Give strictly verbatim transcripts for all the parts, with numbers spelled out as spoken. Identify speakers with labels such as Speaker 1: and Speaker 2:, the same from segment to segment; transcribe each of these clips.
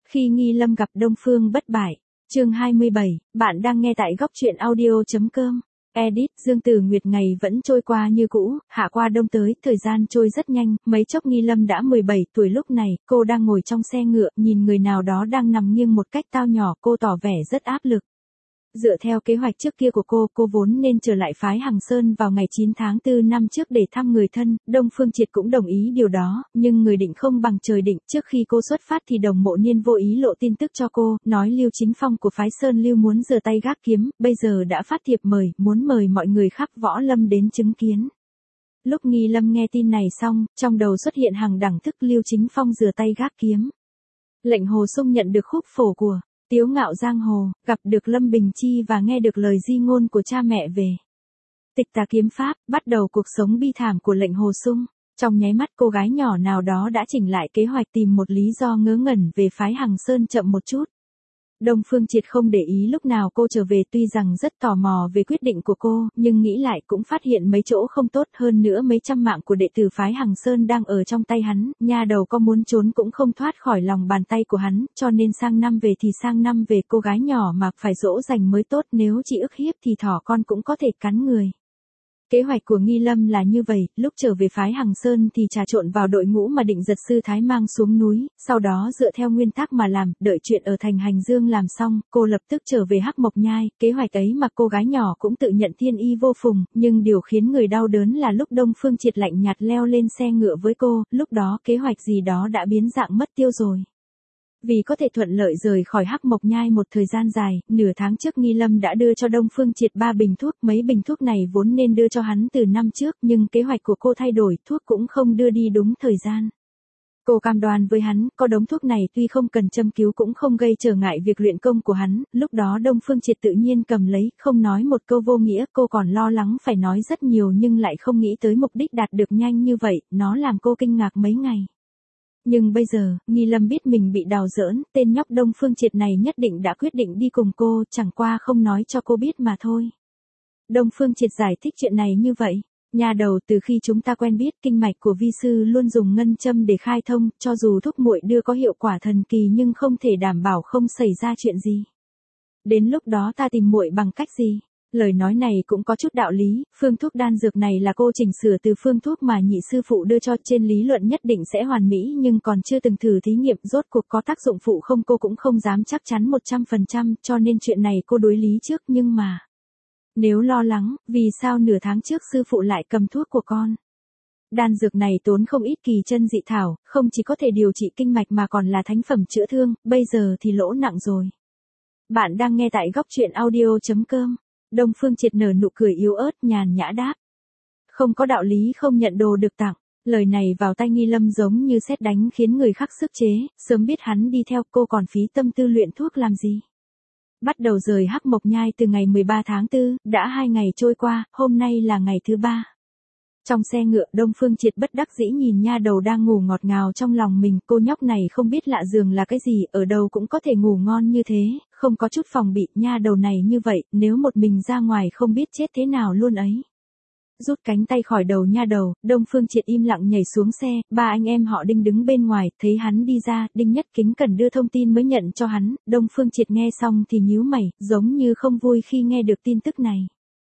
Speaker 1: Khi Nghi Lâm gặp Đông Phương Bất Bại. Chương hai mươi bảy, bạn đang nghe tại góc truyện audio.com. Edit, Dương Tử Nguyệt ngày vẫn trôi qua như cũ, hạ qua đông tới, thời gian trôi rất nhanh, mấy chốc Nghi Lâm đã mười bảy tuổi lúc này, cô đang ngồi trong xe ngựa, nhìn người nào đó đang nằm nghiêng một cách tao nhỏ, cô tỏ vẻ rất áp lực. Dựa theo kế hoạch trước kia của cô, cô vốn nên trở lại phái Hằng Sơn vào ngày chín tháng tư năm trước để thăm người thân, Đông Phương Triệt cũng đồng ý điều đó, nhưng người định không bằng trời định, trước khi cô xuất phát thì Đồng Mộ Niên vô ý lộ tin tức cho cô, nói Lưu Chính Phong của phái Sơn Lưu muốn giở tay gác kiếm, bây giờ đã phát thiệp mời, muốn mời mọi người khắp Võ Lâm đến chứng kiến. Lúc Nghi Lâm nghe tin này xong, trong đầu xuất hiện hàng đẳng thức Lưu Chính Phong giở tay gác kiếm. Lệnh Hồ Sung nhận được khúc phổ của Tiếu Ngạo Giang Hồ, gặp được Lâm Bình Chi và nghe được lời di ngôn của cha mẹ về Tịch Tà Kiếm Pháp, bắt đầu cuộc sống bi thảm của Lệnh Hồ Sung. Trong nháy mắt cô gái nhỏ nào đó đã chỉnh lại kế hoạch tìm một lý do ngớ ngẩn về phái Hằng Sơn chậm một chút. Đông Phương Triệt không để ý lúc nào cô trở về, tuy rằng rất tò mò về quyết định của cô, nhưng nghĩ lại cũng phát hiện mấy chỗ không tốt, hơn nữa mấy trăm mạng của đệ tử phái Hằng Sơn đang ở trong tay hắn, nha đầu có muốn trốn cũng không thoát khỏi lòng bàn tay của hắn, cho nên sang năm về thì sang năm về, cô gái nhỏ mà phải dỗ dành mới tốt, nếu chỉ ức hiếp thì thỏ con cũng có thể cắn người. Kế hoạch của Nghi Lâm là như vậy, lúc trở về phái Hằng Sơn thì trà trộn vào đội ngũ mà Định Giật Sư Thái mang xuống núi, sau đó dựa theo nguyên tắc mà làm, đợi chuyện ở thành Hành Dương làm xong, cô lập tức trở về Hắc Mộc Nhai, kế hoạch ấy mà cô gái nhỏ cũng tự nhận thiên y vô phùng, nhưng điều khiến người đau đớn là lúc Đông Phương Triệt lạnh nhạt leo lên xe ngựa với cô, lúc đó kế hoạch gì đó đã biến dạng mất tiêu rồi. Vì có thể thuận lợi rời khỏi Hắc Mộc Nhai một thời gian dài, nửa tháng trước Nghi Lâm đã đưa cho Đông Phương Triệt ba bình thuốc, mấy bình thuốc này vốn nên đưa cho hắn từ năm trước, nhưng kế hoạch của cô thay đổi, thuốc cũng không đưa đi đúng thời gian. Cô cam đoan với hắn, có đống thuốc này tuy không cần châm cứu cũng không gây trở ngại việc luyện công của hắn, lúc đó Đông Phương Triệt tự nhiên cầm lấy, không nói một câu vô nghĩa, cô còn lo lắng phải nói rất nhiều nhưng lại không nghĩ tới mục đích đạt được nhanh như vậy, nó làm cô kinh ngạc mấy ngày. Nhưng bây giờ, Nghi Lâm biết mình bị đào giỡn, tên nhóc Đông Phương Triệt này nhất định đã quyết định đi cùng cô, chẳng qua không nói cho cô biết mà thôi. Đông Phương Triệt giải thích chuyện này như vậy. Nhà đầu, từ khi chúng ta quen biết, kinh mạch của vi sư luôn dùng ngân châm để khai thông, cho dù thuốc muội đưa có hiệu quả thần kỳ nhưng không thể đảm bảo không xảy ra chuyện gì. Đến lúc đó ta tìm muội bằng cách gì? Lời nói này cũng có chút đạo lý, phương thuốc đan dược này là cô chỉnh sửa từ phương thuốc mà nhị sư phụ đưa cho, trên lý luận nhất định sẽ hoàn mỹ nhưng còn chưa từng thử thí nghiệm, rốt cuộc có tác dụng phụ không cô cũng không dám chắc chắn một trăm phần trăm, cho nên chuyện này cô đối lý trước, nhưng mà nếu lo lắng, vì sao nửa tháng trước sư phụ lại cầm thuốc của con? Đan dược này tốn không ít kỳ chân dị thảo, không chỉ có thể điều trị kinh mạch mà còn là thánh phẩm chữa thương, bây giờ thì lỗ nặng rồi. Bạn đang nghe tại góc truyện audio.com. Đông Phương Triệt nở nụ cười yếu ớt, nhàn nhã đáp. Không có đạo lý không nhận đồ được tặng. Lời này vào tai Nghi Lâm giống như sét đánh khiến người khác sức chế, sớm biết hắn đi theo cô còn phí tâm tư luyện thuốc làm gì. Bắt đầu rời Hắc Mộc Nhai từ ngày mười ba tháng tư, đã hai ngày trôi qua, hôm nay là ngày thứ ba. Trong xe ngựa, Đông Phương Triệt bất đắc dĩ nhìn nha đầu đang ngủ ngọt ngào trong lòng mình, cô nhóc này không biết lạ giường là cái gì, ở đâu cũng có thể ngủ ngon như thế, không có chút phòng bị, nha đầu này như vậy, nếu một mình ra ngoài không biết chết thế nào luôn ấy. Rút cánh tay khỏi đầu nha đầu, Đông Phương Triệt im lặng nhảy xuống xe, ba anh em họ Đinh đứng bên ngoài, thấy hắn đi ra, Đinh Nhất Kính cần đưa thông tin mới nhận cho hắn, Đông Phương Triệt nghe xong thì nhíu mày, giống như không vui khi nghe được tin tức này.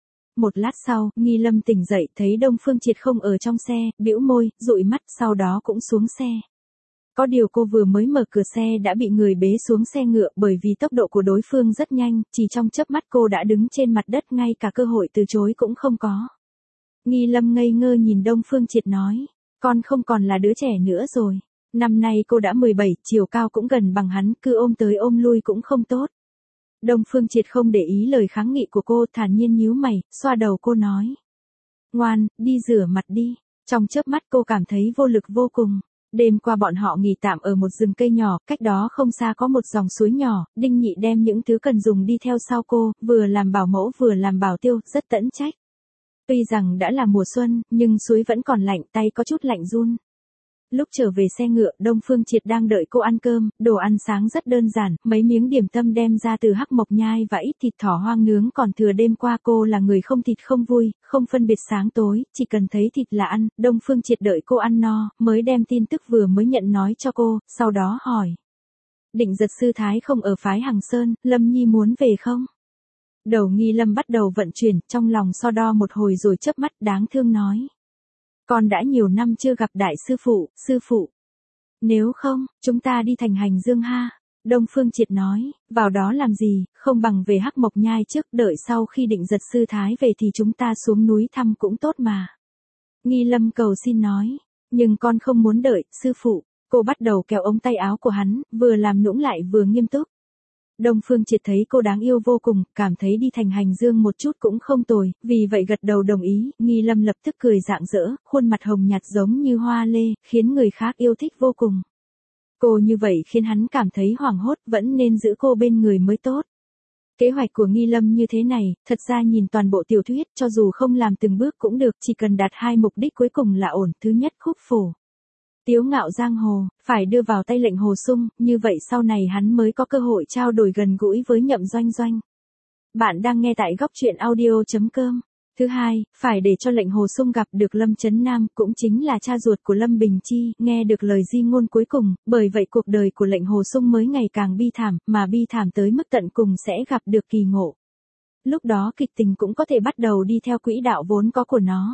Speaker 1: Một lát sau, Nghi Lâm tỉnh dậy, thấy Đông Phương Triệt không ở trong xe, bĩu môi, dụi mắt, sau đó cũng xuống xe. Có điều cô vừa mới mở cửa xe đã bị người bế xuống xe ngựa, bởi vì tốc độ của đối phương rất nhanh, chỉ trong chớp mắt cô đã đứng trên mặt đất, ngay cả cơ hội từ chối cũng không có. Nghi Lâm ngây ngơ nhìn Đông Phương Triệt nói, con không còn là đứa trẻ nữa rồi. Năm nay cô đã mười bảy, chiều cao cũng gần bằng hắn, cứ ôm tới ôm lui cũng không tốt. Đông Phương Triệt không để ý lời kháng nghị của cô, thản nhiên nhíu mày, xoa đầu cô nói. Ngoan, đi rửa mặt đi. Trong chớp mắt cô cảm thấy vô lực vô cùng. Đêm qua bọn họ nghỉ tạm ở một rừng cây nhỏ, cách đó không xa có một dòng suối nhỏ, Đinh Nhị đem những thứ cần dùng đi theo sau cô, vừa làm bảo mẫu vừa làm bảo tiêu, rất tẫn trách. Tuy rằng đã là mùa xuân, nhưng suối vẫn còn lạnh, tay có chút lạnh run. Lúc trở về xe ngựa, Đông Phương Triệt đang đợi cô ăn cơm, đồ ăn sáng rất đơn giản, mấy miếng điểm tâm đem ra từ Hắc Mộc Nhai và ít thịt thỏ hoang nướng còn thừa đêm qua. Cô là người không thịt không vui, không phân biệt sáng tối, chỉ cần thấy thịt là ăn. Đông Phương Triệt đợi cô ăn no, mới đem tin tức vừa mới nhận nói cho cô, sau đó hỏi. Định giật sư thái không ở phái Hằng Sơn, Lâm Nhi muốn về không? Đầu Nghi Lâm bắt đầu vận chuyển, trong lòng so đo một hồi rồi chớp mắt đáng thương nói. Con đã nhiều năm chưa gặp đại sư phụ, sư phụ. Nếu không, chúng ta đi thành Hành Dương ha. Đông Phương Triệt nói, vào đó làm gì, không bằng về Hắc Mộc Nhai trước, đợi sau khi định giật sư thái về thì chúng ta xuống núi thăm cũng tốt mà. Nghi Lâm cầu xin nói, nhưng con không muốn đợi, sư phụ. Cô bắt đầu kéo ống tay áo của hắn, vừa làm nũng lại vừa nghiêm túc. Đông Phương Triệt thấy cô đáng yêu vô cùng, cảm thấy đi thành Hành Dương một chút cũng không tồi, vì vậy gật đầu đồng ý. Nghi Lâm lập tức cười rạng rỡ, khuôn mặt hồng nhạt giống như hoa lê, khiến người khác yêu thích vô cùng. Cô như vậy khiến hắn cảm thấy hoảng hốt, vẫn nên giữ cô bên người mới tốt. Kế hoạch của Nghi Lâm như thế này, thật ra nhìn toàn bộ tiểu thuyết, cho dù không làm từng bước cũng được, chỉ cần đạt hai mục đích cuối cùng là ổn. Thứ nhất, khúc phổ tiếu ngạo giang hồ, phải đưa vào tay Lệnh Hồ Sung, như vậy sau này hắn mới có cơ hội trao đổi gần gũi với Nhậm Doanh Doanh. Bạn đang nghe tại góc truyện audio chấm com. Thứ hai, phải để cho Lệnh Hồ Sung gặp được Lâm Chấn Nam, cũng chính là cha ruột của Lâm Bình Chi, nghe được lời di ngôn cuối cùng, bởi vậy cuộc đời của Lệnh Hồ Sung mới ngày càng bi thảm, mà bi thảm tới mức tận cùng sẽ gặp được kỳ ngộ. Lúc đó kịch tình cũng có thể bắt đầu đi theo quỹ đạo vốn có của nó.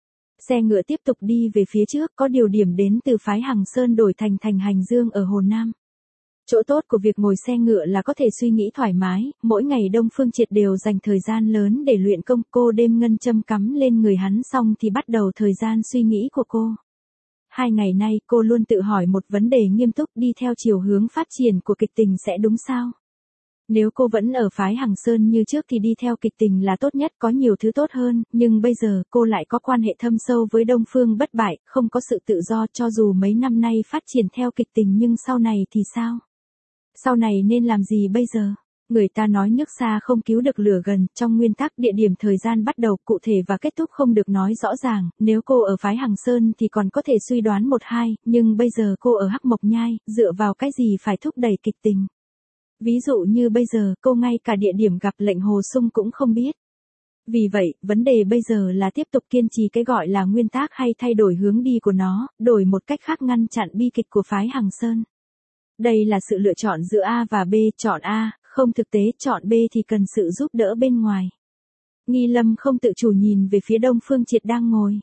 Speaker 1: Xe ngựa tiếp tục đi về phía trước, có điều điểm đến từ phái Hằng Sơn đổi thành thành Hành Dương ở Hồ Nam. Chỗ tốt của việc ngồi xe ngựa là có thể suy nghĩ thoải mái, mỗi ngày Đông Phương Triệt đều dành thời gian lớn để luyện công. Cô đêm ngân châm cắm lên người hắn xong thì bắt đầu thời gian suy nghĩ của cô. Hai ngày nay cô luôn tự hỏi một vấn đề nghiêm túc, đi theo chiều hướng phát triển của kịch tình sẽ đúng sao? Nếu cô vẫn ở phái Hằng Sơn như trước thì đi theo kịch tình là tốt nhất, có nhiều thứ tốt hơn, nhưng bây giờ cô lại có quan hệ thâm sâu với Đông Phương Bất Bại, không có sự tự do, cho dù mấy năm nay phát triển theo kịch tình nhưng sau này thì sao? Sau này nên làm gì bây giờ? Người ta nói nước xa không cứu được lửa gần, trong nguyên tắc địa điểm thời gian bắt đầu, cụ thể và kết thúc không được nói rõ ràng, nếu cô ở phái Hằng Sơn thì còn có thể suy đoán một hai, nhưng bây giờ cô ở Hắc Mộc Nhai, dựa vào cái gì phải thúc đẩy kịch tình? Ví dụ như bây giờ, cô ngay cả địa điểm gặp Lệnh Hồ Sung cũng không biết. Vì vậy, vấn đề bây giờ là tiếp tục kiên trì cái gọi là nguyên tắc hay thay đổi hướng đi của nó, đổi một cách khác ngăn chặn bi kịch của phái Hằng Sơn. Đây là sự lựa chọn giữa A và B, chọn A, không thực tế, chọn B thì cần sự giúp đỡ bên ngoài. Nghi Lâm không tự chủ nhìn về phía Đông Phương Triệt đang ngồi.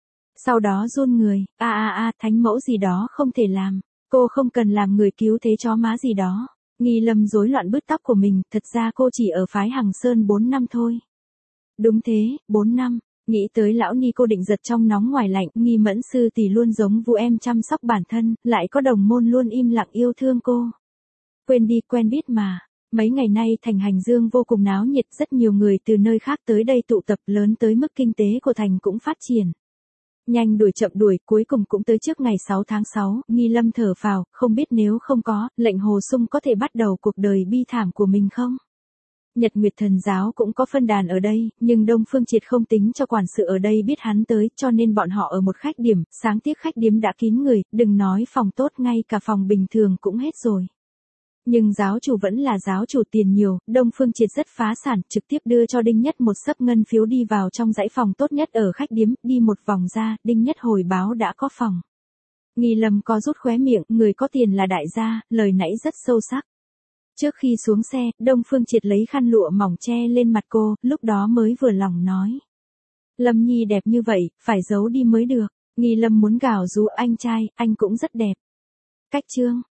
Speaker 1: Sau đó run người, a a a, thánh mẫu gì đó không thể làm, cô không cần làm người cứu thế chó má gì đó. Nghi Lâm rối loạn bứt tóc của mình, thật ra cô chỉ ở phái Hằng Sơn bốn năm thôi. Đúng thế, bốn năm, nghĩ tới lão Ni cô định giật trong nóng ngoài lạnh, Nghi Mẫn sư tỷ luôn giống Vũ em chăm sóc bản thân, lại có đồng môn luôn im lặng yêu thương cô. Quên đi, quen biết mà. Mấy ngày nay thành Hành Dương vô cùng náo nhiệt, rất nhiều người từ nơi khác tới đây tụ tập, lớn tới mức kinh tế của thành cũng phát triển. Nhanh đuổi chậm đuổi, cuối cùng cũng tới trước ngày sáu tháng sáu, Nghi Lâm thở phào, không biết nếu không có, Lệnh Hồ Sung có thể bắt đầu cuộc đời bi thảm của mình không? Nhật Nguyệt Thần Giáo cũng có phân đàn ở đây, nhưng Đông Phương Triệt không tính cho quản sự ở đây biết hắn tới, cho nên bọn họ ở một khách điểm, sáng tiếc khách điếm đã kín người, đừng nói phòng tốt, ngay cả phòng bình thường cũng hết rồi. Nhưng giáo chủ vẫn là giáo chủ, tiền nhiều, Đông Phương Triệt rất phá sản, trực tiếp đưa cho Đinh Nhất một xấp ngân phiếu đi vào trong dãy phòng tốt nhất ở khách điếm, đi một vòng ra, Đinh Nhất hồi báo đã có phòng. Nghi Lâm có rút khóe miệng, người có tiền là đại gia, lời nãy rất sâu sắc. Trước khi xuống xe, Đông Phương Triệt lấy khăn lụa mỏng che lên mặt cô, lúc đó mới vừa lòng nói. Lâm Nhi đẹp như vậy, phải giấu đi mới được. Nghi Lâm muốn gào rú, anh trai, anh cũng rất đẹp. Cách chương.